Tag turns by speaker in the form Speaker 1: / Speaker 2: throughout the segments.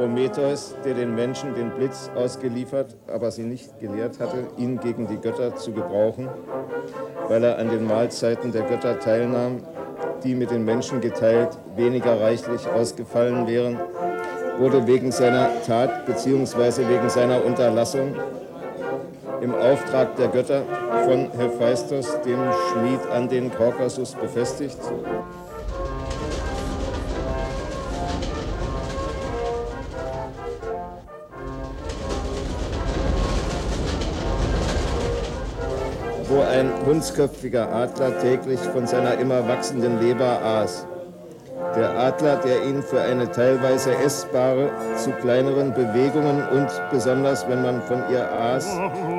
Speaker 1: Prometheus, der den Menschen den Blitz ausgeliefert, aber sie nicht gelehrt hatte, ihn gegen die Götter zu gebrauchen, weil er an den Mahlzeiten der Götter teilnahm, die mit den Menschen geteilt weniger reichlich ausgefallen wären, wurde wegen seiner Tat bzw. wegen seiner Unterlassung im Auftrag der Götter von Hephaistos, dem Schmied, an den Kaukasus befestigt. Wo ein hundsköpfiger Adler täglich von seiner immer wachsenden Leber aß. Der Adler, der ihn für eine teilweise essbare zu kleineren Bewegungen und besonders, wenn man von ihr aß,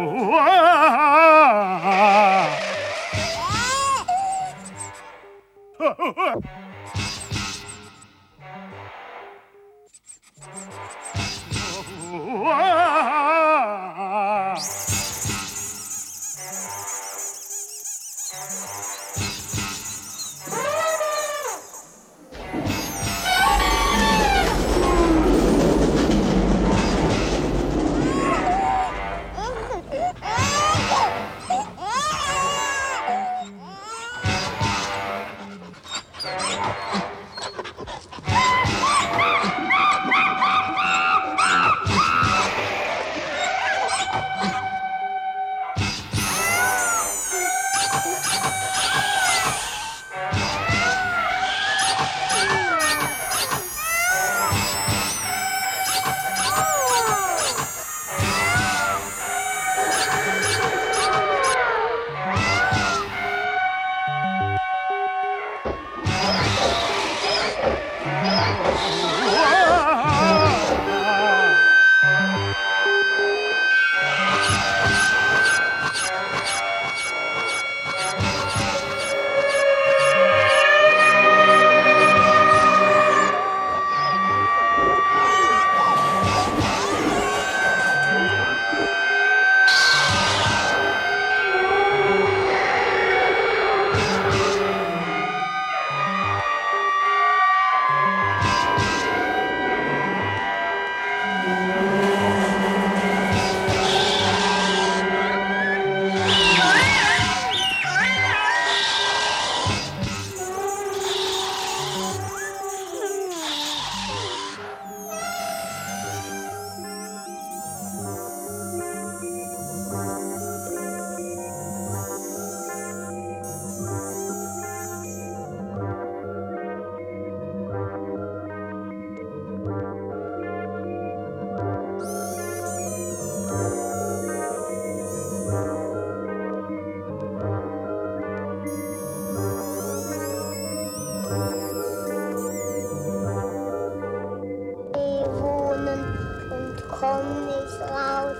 Speaker 2: komm nicht raus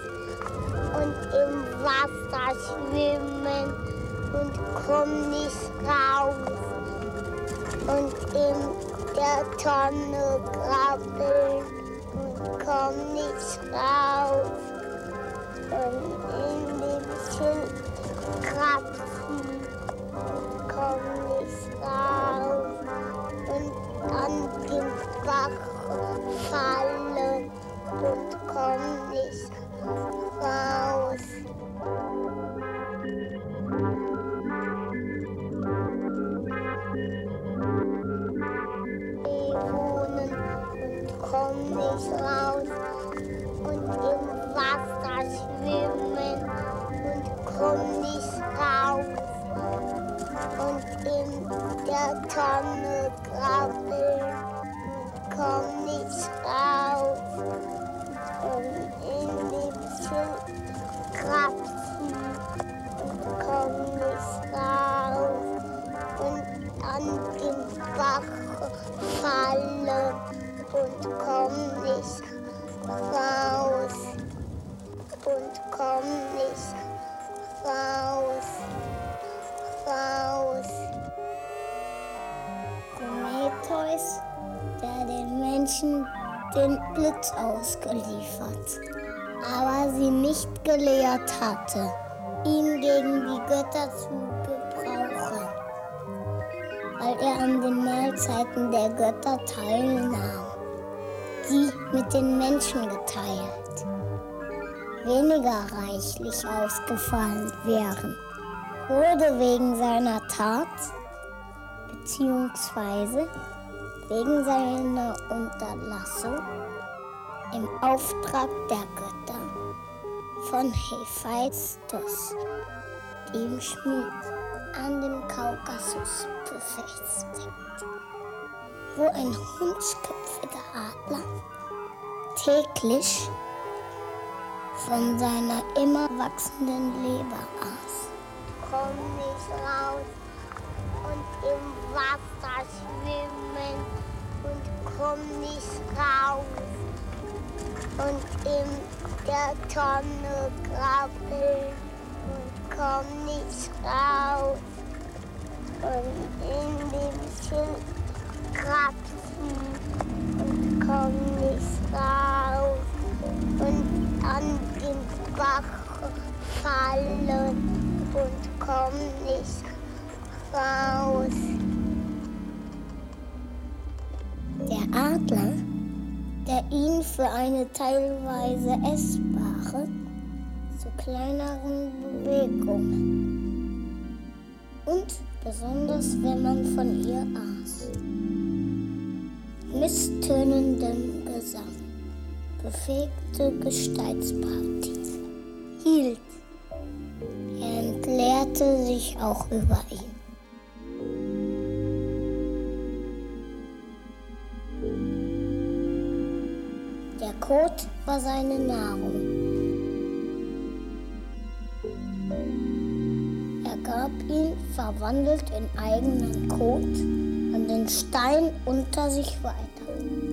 Speaker 2: und im Wasser schwimmen und komm nicht raus und in der Tonne krabbeln und komm nicht raus und in dem Schild kratzen und komm nicht raus und an den Bach fallen und komm nicht raus. Wohnen und komm nicht raus und im Wasser schwimmen und komm nicht raus und in der Tonne krabbeln und komm nicht raus und in dem Schild kratzen und komm nicht raus und an den Bach fallen und komm nicht raus und komm nicht raus. Prometheus, der den Menschen den Blitz ausgeliefert, aber sie nicht gelehrt hatte, ihn gegen die Götter zu gebrauchen, weil er an den Mahlzeiten der Götter teilnahm, die mit den Menschen geteilt, weniger reichlich ausgefallen wären, wurde wegen seiner Tat bzw. wegen seiner Unterlassung im Auftrag der Götter von Hephaistos, dem Schmied, an dem Kaukasus befestigt, wo ein hundsköpfiger Adler täglich von seiner immer wachsenden Leber aß.
Speaker 3: Komm nicht raus und im Wasser schwimmen und komm nicht raus und in der Tonne krabbeln und komm nicht raus und in dem Schild kratzen und komm nicht raus und an den Bach fallen und komm nicht raus.
Speaker 2: Der Adler, der ihn für eine teilweise essbare zu kleineren Bewegungen und besonders wenn man von ihr aß, misstönendem Gesang befähigte Gesteinspartien hielt. Er entleerte sich auch über ihn. Der Kot war seine Nahrung. Er gab ihn, verwandelt in eigenen Kot, an den Stein unter sich weiter.